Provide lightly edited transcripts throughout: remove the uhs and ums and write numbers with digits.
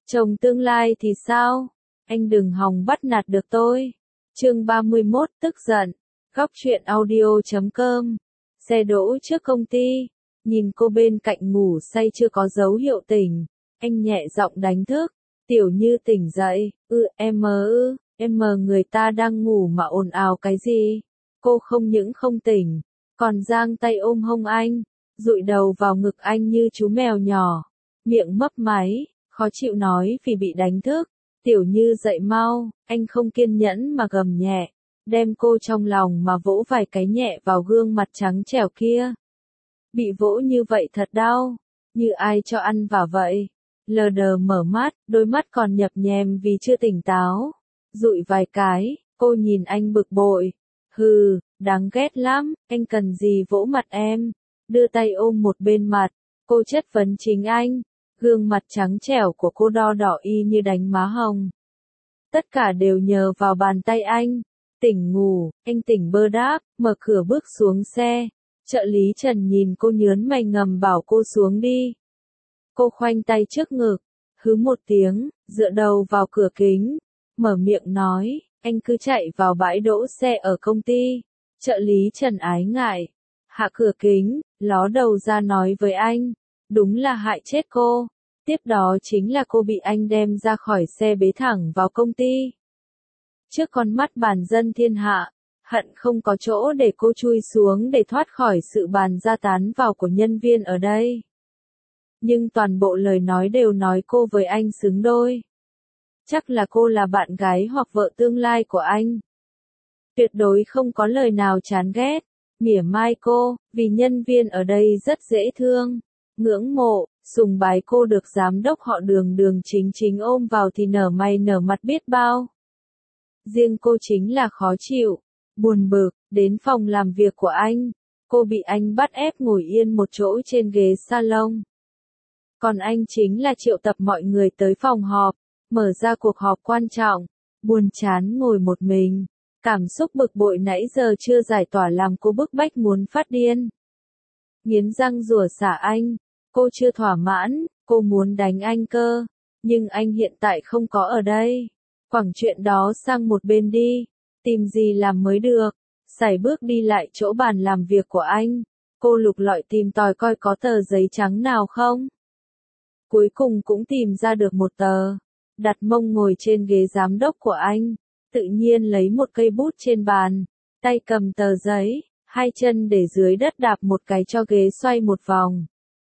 Chồng tương lai thì sao? Anh đừng hòng bắt nạt được tôi. Chương 31 tức giận. Góc truyện audio.com. Xe đỗ trước công ty. Nhìn cô bên cạnh ngủ say chưa có dấu hiệu tỉnh. Anh nhẹ giọng đánh thức. Tiểu Như tỉnh dậy. Em người ta đang ngủ mà ồn ào cái gì? Cô không những không tỉnh, còn giang tay ôm hông anh, dụi đầu vào ngực anh như chú mèo nhỏ, miệng mấp máy, khó chịu nói vì bị đánh thức. Tiểu Như dậy mau, anh không kiên nhẫn mà gầm nhẹ, đem cô trong lòng mà vỗ vài cái nhẹ vào gương mặt trắng trẻo kia. Bị vỗ như vậy thật đau, như ai cho ăn vào vậy. Lờ đờ mở mắt, đôi mắt còn nhập nhèm vì chưa tỉnh táo. Dụi vài cái, cô nhìn anh bực bội. Hừ, đáng ghét lắm, anh cần gì vỗ mặt em? Đưa tay ôm một bên mặt, cô chất vấn chính anh. Gương mặt trắng trẻo của cô đo đỏ y như đánh má hồng. Tất cả đều nhờ vào bàn tay anh. Tỉnh ngủ, anh tỉnh bơ đáp, mở cửa bước xuống xe. Trợ lý Trần nhìn cô nhớn mày ngầm bảo cô xuống đi. Cô khoanh tay trước ngực, hứ một tiếng, dựa đầu vào cửa kính, mở miệng nói, anh cứ chạy vào bãi đỗ xe ở công ty. Trợ lý Trần ái ngại, hạ cửa kính, ló đầu ra nói với anh, đúng là hại chết cô. Tiếp đó chính là cô bị anh đem ra khỏi xe bế thẳng vào công ty. Trước con mắt bàn dân thiên hạ, hận không có chỗ để cô chui xuống để thoát khỏi sự bàn ra tán vào của nhân viên ở đây. Nhưng toàn bộ lời nói đều nói cô với anh xứng đôi. Chắc là cô là bạn gái hoặc vợ tương lai của anh. Tuyệt đối không có lời nào chán ghét, mỉa mai cô, vì nhân viên ở đây rất dễ thương, ngưỡng mộ, sùng bái cô được giám đốc họ Đường chính ôm vào thì nở mày nở mặt biết bao. Riêng cô chính là khó chịu, buồn bực, đến phòng làm việc của anh, cô bị anh bắt ép ngồi yên một chỗ trên ghế salon. Còn anh chính là triệu tập mọi người tới phòng họp, mở ra cuộc họp quan trọng, buồn chán ngồi một mình. Cảm xúc bực bội nãy giờ chưa giải tỏa làm cô bức bách muốn phát điên. Nghiến răng rủa xả anh, cô chưa thỏa mãn, cô muốn đánh anh cơ, nhưng anh hiện tại không có ở đây. Quẳng chuyện đó sang một bên đi, tìm gì làm mới được. Sải bước đi lại chỗ bàn làm việc của anh, cô lục lọi tìm tòi coi có tờ giấy trắng nào không. Cuối cùng cũng tìm ra được một tờ, đặt mông ngồi trên ghế giám đốc của anh, tự nhiên lấy một cây bút trên bàn, tay cầm tờ giấy, hai chân để dưới đất đạp một cái cho ghế xoay một vòng.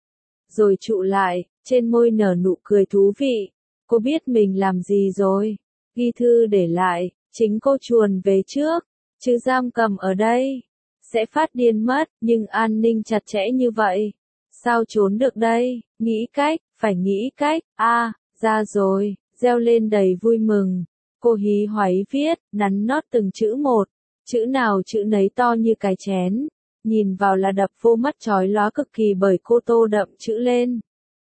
Rồi trụ lại, trên môi nở nụ cười thú vị, cô biết mình làm gì rồi, ghi thư để lại, chính cô chuồn về trước, chứ giam cầm ở đây, sẽ phát điên mất, nhưng an ninh chặt chẽ như vậy. Sao trốn được đây, nghĩ cách, phải nghĩ cách, ra rồi, reo lên đầy vui mừng. Cô hí hoáy viết, nắn nót từng chữ một, chữ nào chữ nấy to như cái chén, nhìn vào là đập vô mắt chói lóa cực kỳ bởi cô tô đậm chữ lên.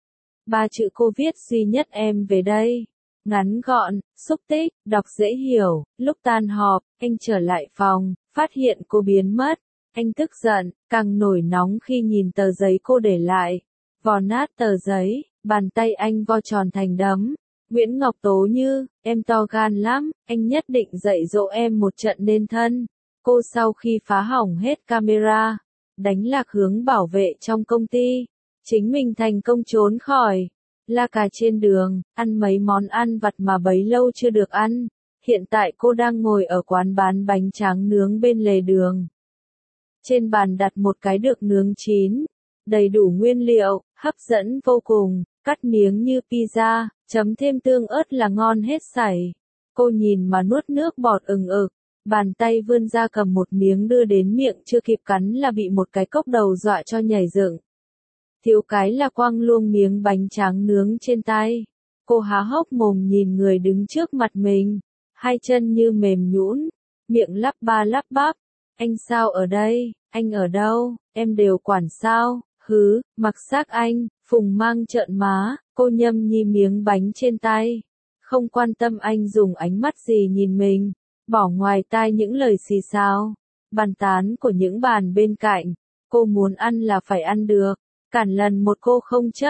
3 chữ cô viết duy nhất em về đây, ngắn gọn, xúc tích, đọc dễ hiểu. Lúc tan họp, anh trở lại phòng, phát hiện cô biến mất. Anh tức giận, càng nổi nóng khi nhìn tờ giấy cô để lại. Vò nát tờ giấy, bàn tay anh vo tròn thành đấm. Nguyễn Ngọc Tố Như, em to gan lắm, anh nhất định dạy dỗ em một trận nên thân. Cô sau khi phá hỏng hết camera, đánh lạc hướng bảo vệ trong công ty, chính mình thành công trốn khỏi. La cà trên đường, ăn mấy món ăn vặt mà bấy lâu chưa được ăn. Hiện tại cô đang ngồi ở quán bán bánh tráng nướng bên lề đường. Trên bàn đặt một cái được nướng chín, đầy đủ nguyên liệu, hấp dẫn vô cùng, cắt miếng như pizza, chấm thêm tương ớt là ngon hết sảy. Cô nhìn mà nuốt nước bọt ừng ực, bàn tay vươn ra cầm một miếng đưa đến miệng chưa kịp cắn là bị một cái cốc đầu dọa cho nhảy dựng. Thiếu cái là quăng luôn miếng bánh tráng nướng trên tay. Cô há hốc mồm nhìn người đứng trước mặt mình, hai chân như mềm nhũn, miệng lắp ba lắp bắp. Anh sao ở đây, anh ở đâu, em đều quản sao, hứ, mặc xác anh, Phùng Mang trợn má, cô nhâm nhi miếng bánh trên tay. Không quan tâm anh dùng ánh mắt gì nhìn mình, bỏ ngoài tai những lời xì xào, bàn tán của những bàn bên cạnh. Cô muốn ăn là phải ăn được, cản lần một cô không chấp,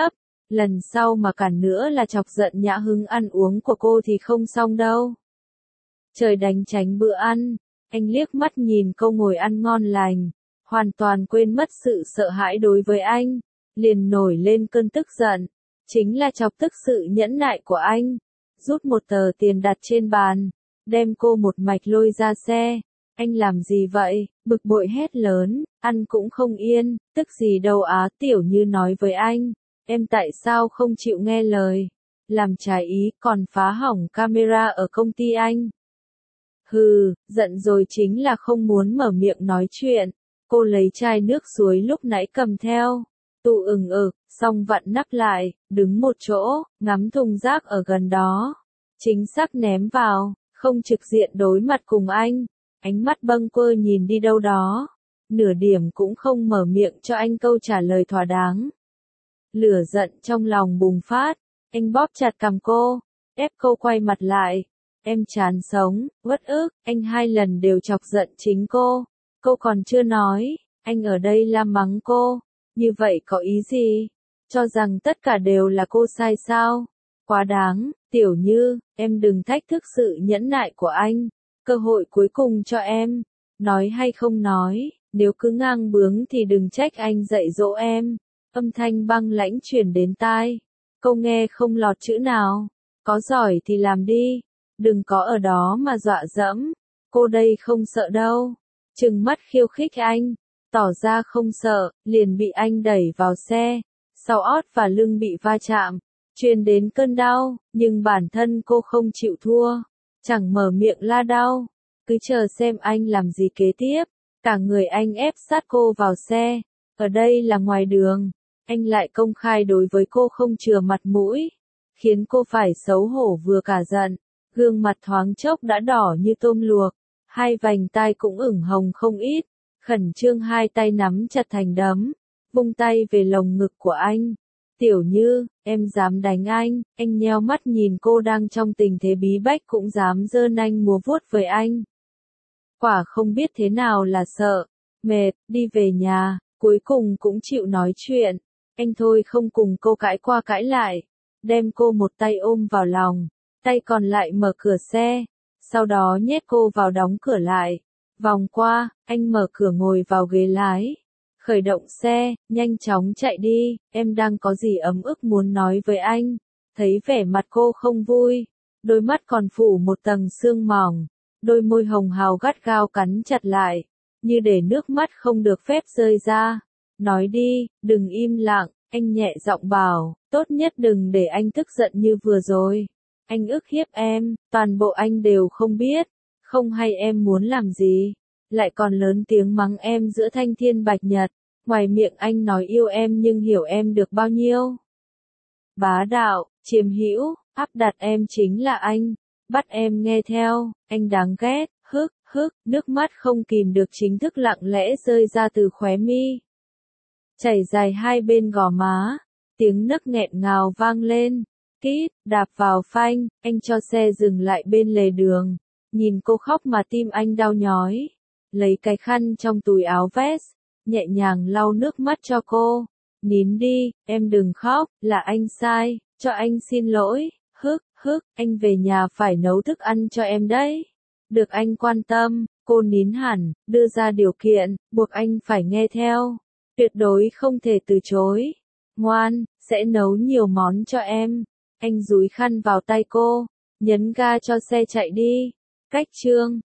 Lần sau mà cản nữa là chọc giận nhã hứng ăn uống của cô thì không xong đâu. Trời đánh tránh bữa ăn, anh liếc mắt nhìn cô ngồi ăn ngon lành, hoàn toàn quên mất sự sợ hãi đối với anh, liền nổi lên cơn tức giận, chính là chọc tức sự nhẫn nại của anh. Rút một tờ tiền đặt trên bàn, đem cô một mạch lôi ra xe. Anh làm gì vậy? Bực bội hét lớn, ăn cũng không yên, tức gì đâu á. Tiểu Như nói với anh, em tại sao không chịu nghe lời, làm trái ý còn phá hỏng camera ở công ty anh. Hừ, giận rồi chính là không muốn mở miệng nói chuyện. Cô lấy chai nước suối lúc nãy cầm theo, tụ xong vặn nắp lại, đứng một chỗ, ngắm thùng rác ở gần đó. Chính xác ném vào, không trực diện đối mặt cùng anh. Ánh mắt bâng quơ nhìn đi đâu đó, nửa điểm cũng không mở miệng cho anh câu trả lời thỏa đáng. Lửa giận trong lòng bùng phát, anh bóp chặt cằm cô, ép cô quay mặt lại. Em chán sống, uất ức, anh 2 lần đều chọc giận chính cô. Cô còn chưa nói, anh ở đây la mắng cô. Như vậy có ý gì? Cho rằng tất cả đều là cô sai sao? Quá đáng, Tiểu Như, em đừng thách thức sự nhẫn nại của anh. Cơ hội cuối cùng cho em. Nói hay không nói, nếu cứ ngang bướng thì đừng trách anh dạy dỗ em. Âm thanh băng lãnh truyền đến tai. Cô nghe không lọt chữ nào. Có giỏi thì làm đi. Đừng có ở đó mà dọa dẫm. Cô đây không sợ đâu. Trừng mắt khiêu khích anh. Tỏ ra không sợ, liền bị anh đẩy vào xe. Sau ót và lưng bị va chạm, truyền đến cơn đau, nhưng bản thân cô không chịu thua. Chẳng mở miệng la đau. Cứ chờ xem anh làm gì kế tiếp. Cả người anh ép sát cô vào xe. Ở đây là ngoài đường. Anh lại công khai đối với cô không chừa mặt mũi. Khiến cô phải xấu hổ vừa cả giận. Gương mặt thoáng chốc đã đỏ như tôm luộc. 2 vành tai cũng ửng hồng không ít. Khẩn trương 2 tay nắm chặt thành đấm. Vung tay về lồng ngực của anh. Tiểu Như, em dám đánh anh nheo mắt nhìn cô đang trong tình thế bí bách cũng dám giơ nanh múa vuốt với anh. Quả không biết thế nào là sợ, mệt, đi về nhà, cuối cùng cũng chịu nói chuyện. Anh thôi không cùng cô cãi qua cãi lại, đem cô một tay ôm vào lòng, tay còn lại mở cửa xe, sau đó nhét cô vào đóng cửa lại. Vòng qua, anh mở cửa ngồi vào ghế lái. Khởi động xe, nhanh chóng chạy đi, em đang có gì ấm ức muốn nói với anh. Thấy vẻ mặt cô không vui, đôi mắt còn phủ một tầng sương mỏng, đôi môi hồng hào gắt gao cắn chặt lại, như để nước mắt không được phép rơi ra. Nói đi, đừng im lặng, anh nhẹ giọng bảo, tốt nhất đừng để anh tức giận như vừa rồi. Anh ức hiếp em, toàn bộ anh đều không biết, không hay em muốn làm gì. Lại còn lớn tiếng mắng em giữa thanh thiên bạch nhật, ngoài miệng anh nói yêu em nhưng hiểu em được bao nhiêu. Bá đạo, chiếm hữu, áp đặt em chính là anh, bắt em nghe theo, anh đáng ghét, nước mắt không kìm được chính thức lặng lẽ rơi ra từ khóe mi. Chảy dài 2 bên gò má, tiếng nấc nghẹn ngào vang lên, kít, đạp vào phanh, anh cho xe dừng lại bên lề đường, nhìn cô khóc mà tim anh đau nhói. Lấy cái khăn trong túi áo vest, nhẹ nhàng lau nước mắt cho cô. Nín đi, em đừng khóc, là anh sai, cho anh xin lỗi, anh về nhà phải nấu thức ăn cho em đấy. Được anh quan tâm, cô nín hẳn, đưa ra điều kiện, buộc anh phải nghe theo. Tuyệt đối không thể từ chối. Ngoan, sẽ nấu nhiều món cho em. Anh dúi khăn vào tay cô, nhấn ga cho xe chạy đi. Cách chương